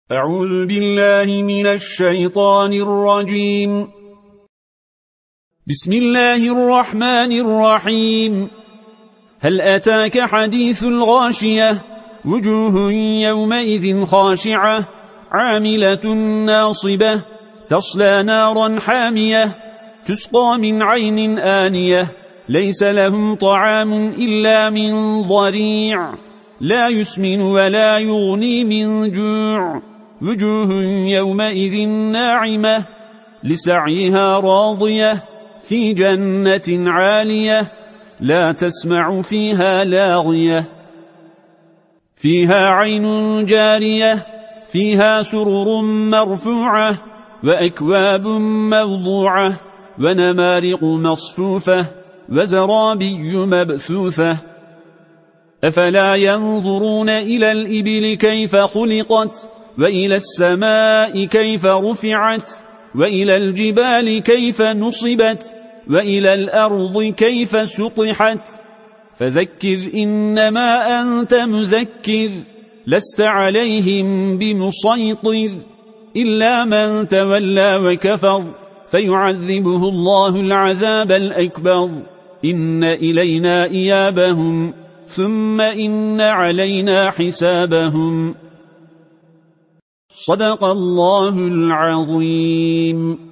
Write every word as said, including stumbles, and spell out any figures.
أعوذ بالله من الشيطان الرجيم. بسم الله الرحمن الرحيم. هل أتاك حديث الغاشية؟ وجوه يومئذ خاشعة عاملة ناصبة تصلى نارا حامية تسقى من عين آنية ليس لهم طعام إلا من ضريع لا يسمن ولا يغني من جوع وجوه يومئذ ناعمة لسعيها راضية في جنة عالية لا تسمع فيها لاغية فيها عين جارية فيها سرر مرفوعة وأكواب موضوعة ونمارق مصفوفة وزرابي مبثوثة أفلا ينظرون إلى الإبل كيف خلقت وإلى السماء كيف رفعت وإلى الجبال كيف نصبت وإلى الأرض كيف سطحت فذكر إنما أنت مذكر لست عليهم بمسيطر إلا من تولى وكفر فيعذبه الله العذاب الأكبر إن إلينا إيابهم ثم إن علينا حسابهم. صدق الله العظيم.